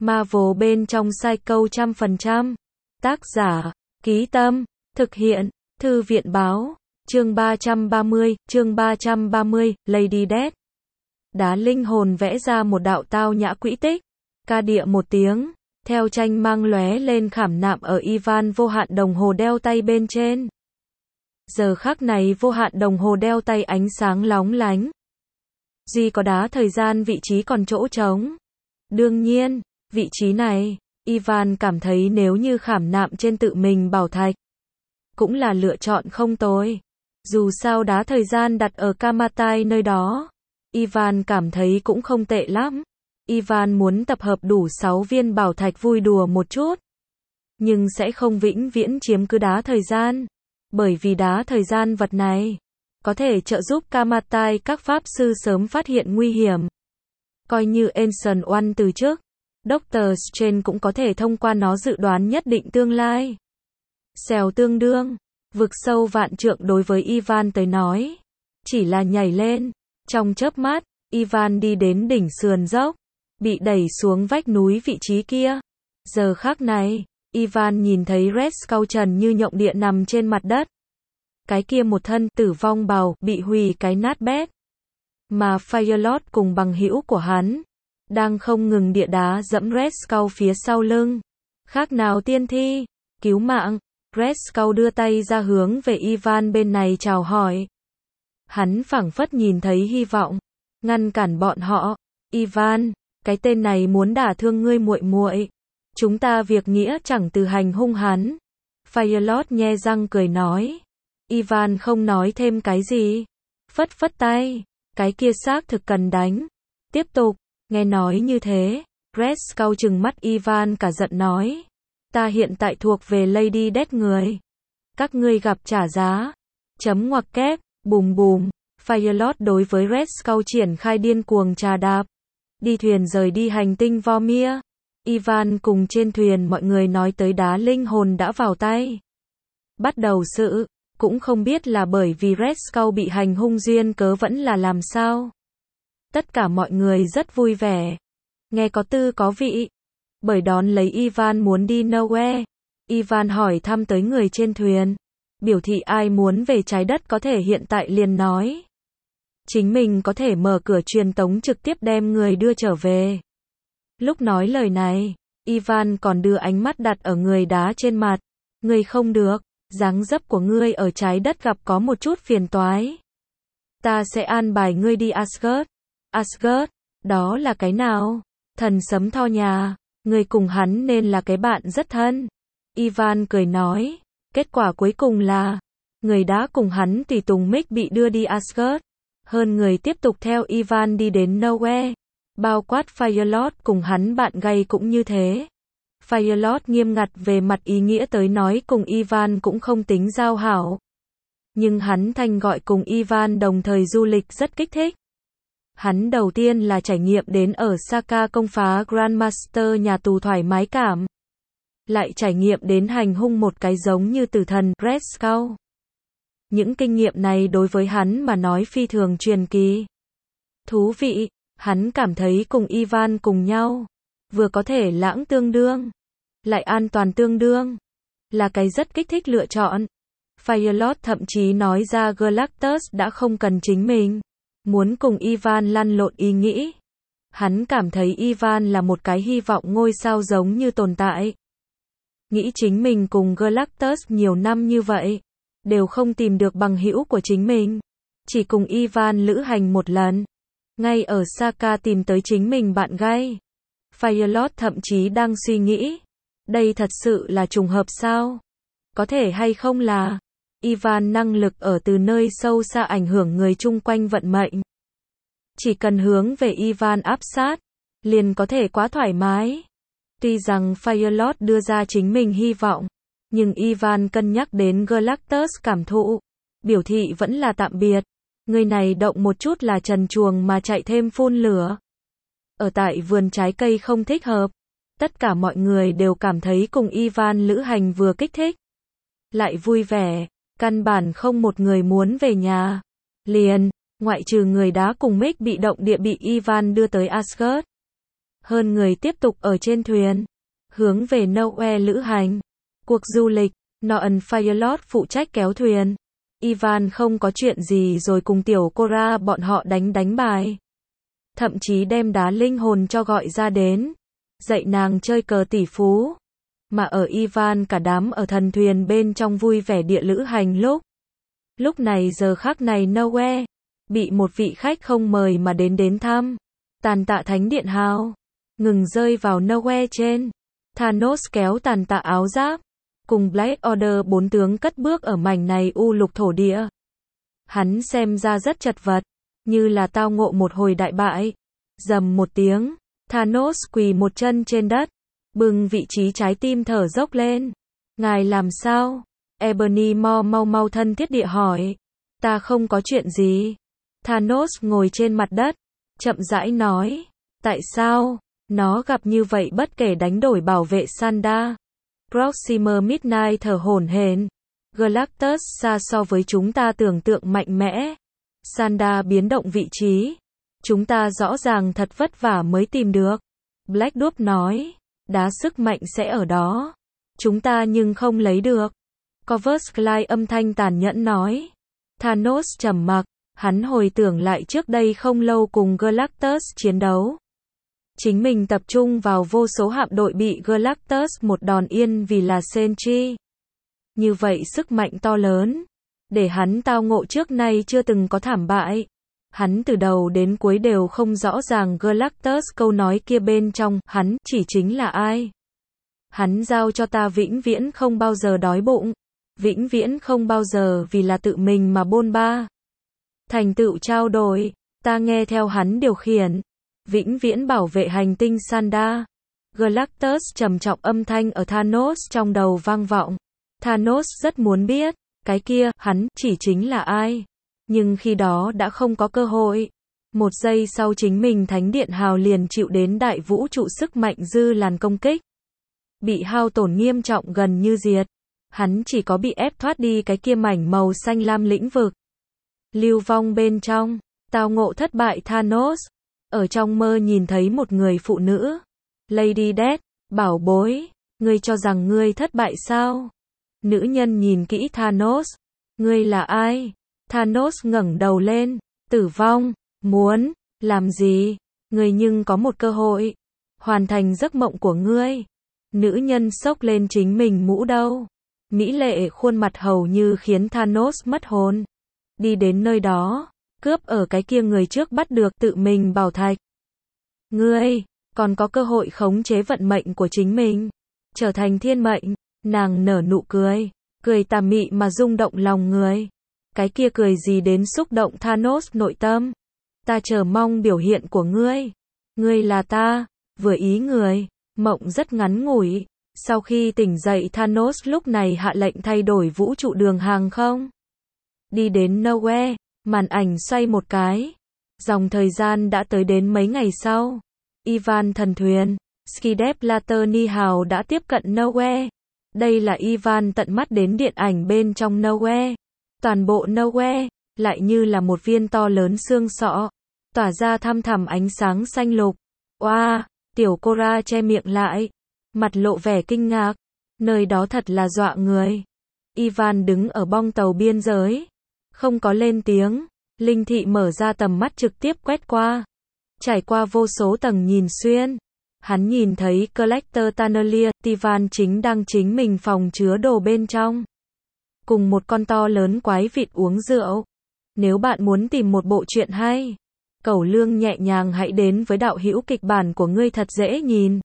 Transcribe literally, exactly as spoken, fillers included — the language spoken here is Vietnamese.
Marvel bên trong Psycho trăm phần trăm. Tác giả, Ký Tâm, thực hiện, Thư viện Báo, chương ba trăm ba mươi, chương ba trăm ba mươi, Lady Death. Đá linh hồn vẽ ra một đạo tao nhã quỹ tích, ca địa một tiếng, theo tranh mang lóe lên khảm nạm ở Ivan vô hạn đồng hồ đeo tay bên trên. Giờ khắc này vô hạn đồng hồ đeo tay ánh sáng lóng lánh. Duy có đá thời gian vị trí còn chỗ trống. Đương nhiên, vị trí này, Ivan cảm thấy nếu như khảm nạm trên tự mình bảo thạch, cũng là lựa chọn không tồi. Dù sao đá thời gian đặt ở Kamatai nơi đó, Ivan cảm thấy cũng không tệ lắm. Ivan muốn tập hợp đủ sáu viên bảo thạch vui đùa một chút, nhưng sẽ không vĩnh viễn chiếm cứ đá thời gian, bởi vì đá thời gian vật này có thể trợ giúp Kamatai các pháp sư sớm phát hiện nguy hiểm. Coi như Ancient One từ trước, Doctor Strange cũng có thể thông qua nó dự đoán nhất định tương lai. Xèo tương đương, vực sâu vạn trượng đối với Ivan tới nói, chỉ là nhảy lên. Trong chớp mắt, Ivan đi đến đỉnh sườn dốc, bị đẩy xuống vách núi vị trí kia. Giờ khắc này, Ivan nhìn thấy Red Skull trần như nhộng địa nằm trên mặt đất. Cái kia một thân tử vong bào bị hủy cái nát bét. Mà Firelord cùng bằng hữu của hắn đang không ngừng địa đá dẫm Red Skull phía sau lưng. Khác nào tiên thi, cứu mạng. Red Skull đưa tay ra hướng về Ivan bên này chào hỏi. Hắn phảng phất nhìn thấy hy vọng, ngăn cản bọn họ. Ivan, cái tên này muốn đả thương ngươi muội muội. Chúng ta việc nghĩa chẳng từ hành hung hắn. Firelord nhe răng cười nói. Ivan không nói thêm cái gì. Phất phất tay. Cái kia xác thực cần đánh. Tiếp tục. Nghe nói như thế, Red Skull trừng mắt Ivan cả giận nói. Ta hiện tại thuộc về Lady Death người. Các ngươi gặp trả giá. Chấm ngoặc kép, bùm bùm. Firelord đối với Red Skull triển khai điên cuồng trà đạp. Đi thuyền rời đi hành tinh Vormir. Ivan cùng trên thuyền mọi người nói tới đá linh hồn đã vào tay. Bắt đầu sự, cũng không biết là bởi vì Red Skull bị hành hung duyên cớ vẫn là làm sao. Tất cả mọi người rất vui vẻ. Nghe có tư có vị. Bởi đón lấy Ivan muốn đi nowhere. Ivan hỏi thăm tới người trên thuyền. Biểu thị ai muốn về trái đất có thể hiện tại liền nói. Chính mình có thể mở cửa truyền tống trực tiếp đem người đưa trở về. Lúc nói lời này, Ivan còn đưa ánh mắt đặt ở người đá trên mặt. Ngươi không được, dáng dấp của ngươi ở trái đất gặp có một chút phiền toái. Ta sẽ an bài ngươi đi Asgard. Asgard, đó là cái nào? Thần sấm tho nhà, ngươi cùng hắn nên là cái bạn rất thân. Ivan cười nói, kết quả cuối cùng là, người đã cùng hắn tùy tùng Mick bị đưa đi Asgard. Hơn người tiếp tục theo Ivan đi đến nowhere. Bao quát Firelord cùng hắn bạn gay cũng như thế. Firelord nghiêm ngặt về mặt ý nghĩa tới nói cùng Ivan cũng không tính giao hảo. Nhưng hắn thanh gọi cùng Ivan đồng thời du lịch rất kích thích. Hắn đầu tiên là trải nghiệm đến ở Saka công phá Grandmaster nhà tù thoải mái cảm. Lại trải nghiệm đến hành hung một cái giống như tử thần Red Skull. Những kinh nghiệm này đối với hắn mà nói phi thường truyền kỳ. Thú vị, hắn cảm thấy cùng Ivan cùng nhau, vừa có thể lãng tương đương, lại an toàn tương đương, là cái rất kích thích lựa chọn. Firelord thậm chí nói ra Galactus đã không cần chính mình, muốn cùng Ivan lăn lộn ý nghĩ. Hắn cảm thấy Ivan là một cái hy vọng ngôi sao giống như tồn tại. Nghĩ chính mình cùng Galactus nhiều năm như vậy, đều không tìm được bằng hữu của chính mình. Chỉ cùng Ivan lữ hành một lần. Ngay ở Saka tìm tới chính mình bạn gay. Firelord thậm chí đang suy nghĩ. Đây thật sự là trùng hợp sao? Có thể hay không là Ivan năng lực ở từ nơi sâu xa ảnh hưởng người chung quanh vận mệnh. Chỉ cần hướng về Ivan áp sát, liền có thể quá thoải mái. Tuy rằng Firelord đưa ra chính mình hy vọng, nhưng Ivan cân nhắc đến Galactus cảm thụ, biểu thị vẫn là tạm biệt. Người này động một chút là trần truồng mà chạy thêm phun lửa. Ở tại vườn trái cây không thích hợp. Tất cả mọi người đều cảm thấy cùng Ivan lữ hành vừa kích thích, lại vui vẻ, căn bản không một người muốn về nhà. Liền, ngoại trừ người đá cùng Mick bị động địa bị Ivan đưa tới Asgard. Hơn người tiếp tục ở trên thuyền, hướng về Nowhere lữ hành. Cuộc du lịch, Nolan Firelord phụ trách kéo thuyền. Ivan không có chuyện gì rồi cùng tiểu Cora bọn họ đánh đánh bài. Thậm chí đem đá linh hồn cho gọi ra đến, dạy nàng chơi cờ tỷ phú. Mà ở Ivan cả đám ở thần thuyền bên trong vui vẻ địa lữ hành lúc. Lúc này giờ khắc này Nowhere, bị một vị khách không mời mà đến đến thăm. Tàn tạ thánh điện hào, ngừng rơi vào Nowhere trên. Thanos kéo tàn tạ áo giáp, cùng Black Order bốn tướng cất bước ở mảnh này u lục thổ địa. Hắn xem ra rất chật vật, như là tao ngộ một hồi đại bại. Rầm một tiếng, Thanos quỳ một chân trên đất, bưng vị trí trái tim thở dốc lên. Ngài làm sao? Ebony Maw mau mau thân thiết địa hỏi. Ta không có chuyện gì. Thanos ngồi trên mặt đất, chậm rãi nói. Tại sao? Nó gặp như vậy bất kể đánh đổi bảo vệ Sanda. Proxima Midnight thở hổn hển. Galactus xa so với chúng ta tưởng tượng mạnh mẽ. Sanda biến động vị trí. Chúng ta rõ ràng thật vất vả mới tìm được. Black Dwarf nói. Đá sức mạnh sẽ ở đó. Chúng ta nhưng không lấy được. Corvus Glide âm thanh tàn nhẫn nói. Thanos trầm mặc. Hắn hồi tưởng lại trước đây không lâu cùng Galactus chiến đấu. Chính mình tập trung vào vô số hạm đội bị Galactus một đòn yên vì là Sentry. Như vậy sức mạnh to lớn, để hắn tao ngộ trước nay chưa từng có thảm bại. Hắn từ đầu đến cuối đều không rõ ràng Galactus câu nói kia bên trong, hắn chỉ chính là ai. Hắn giao cho ta vĩnh viễn không bao giờ đói bụng, vĩnh viễn không bao giờ vì là tự mình mà bôn ba. Thành tựu trao đổi, ta nghe theo hắn điều khiển. Vĩnh viễn bảo vệ hành tinh Sanda. Galactus trầm trọng âm thanh ở Thanos trong đầu vang vọng. Thanos rất muốn biết, cái kia, hắn, chỉ chính là ai. Nhưng khi đó đã không có cơ hội. Một giây sau chính mình Thánh Điện Hào liền chịu đến đại vũ trụ sức mạnh dư làn công kích. Bị hao tổn nghiêm trọng gần như diệt. Hắn chỉ có bị ép thoát đi cái kia mảnh màu xanh lam lĩnh vực. Lưu vong bên trong, tao ngộ thất bại Thanos. Ở trong mơ nhìn thấy một người phụ nữ. Lady Death, bảo bối, ngươi cho rằng ngươi thất bại sao? Nữ nhân nhìn kỹ Thanos. Ngươi là ai? Thanos ngẩng đầu lên. Tử vong, muốn, làm gì? Ngươi nhưng có một cơ hội. Hoàn thành giấc mộng của ngươi. Nữ nhân xốc lên chính mình mũ đâu. Mỹ lệ khuôn mặt hầu như khiến Thanos mất hồn. Đi đến nơi đó. Cướp ở cái kia người trước bắt được tự mình bảo thạch. Ngươi, còn có cơ hội khống chế vận mệnh của chính mình. Trở thành thiên mệnh. Nàng nở nụ cười. Cười tà mị mà rung động lòng người. Cái kia cười gì đến xúc động Thanos nội tâm. Ta chờ mong biểu hiện của ngươi. Ngươi là ta. Vừa ý người. Mộng rất ngắn ngủi. Sau khi tỉnh dậy Thanos lúc này hạ lệnh thay đổi vũ trụ đường hàng không. Đi đến Nowhere. Màn ảnh xoay một cái. Dòng thời gian đã tới đến mấy ngày sau. Ivan thần thuyền, Skidep Latterny hào đã tiếp cận Nowhere. Đây là Ivan tận mắt đến điện ảnh bên trong Nowhere. Toàn bộ Nowhere, lại như là một viên to lớn xương sọ, tỏa ra thăm thẳm ánh sáng xanh lục. Oa, wow, tiểu Cora che miệng lại, mặt lộ vẻ kinh ngạc. Nơi đó thật là dọa người. Ivan đứng ở bong tàu biên giới. Không có lên tiếng, linh thị mở ra tầm mắt trực tiếp quét qua. Trải qua vô số tầng nhìn xuyên. Hắn nhìn thấy Collector Tanalia, Tivan chính đang chính mình phòng chứa đồ bên trong. Cùng một con to lớn quái vịt uống rượu. Nếu bạn muốn tìm một bộ truyện hay, Cẩu Lương nhẹ nhàng hãy đến với đạo hữu kịch bản của ngươi thật dễ nhìn.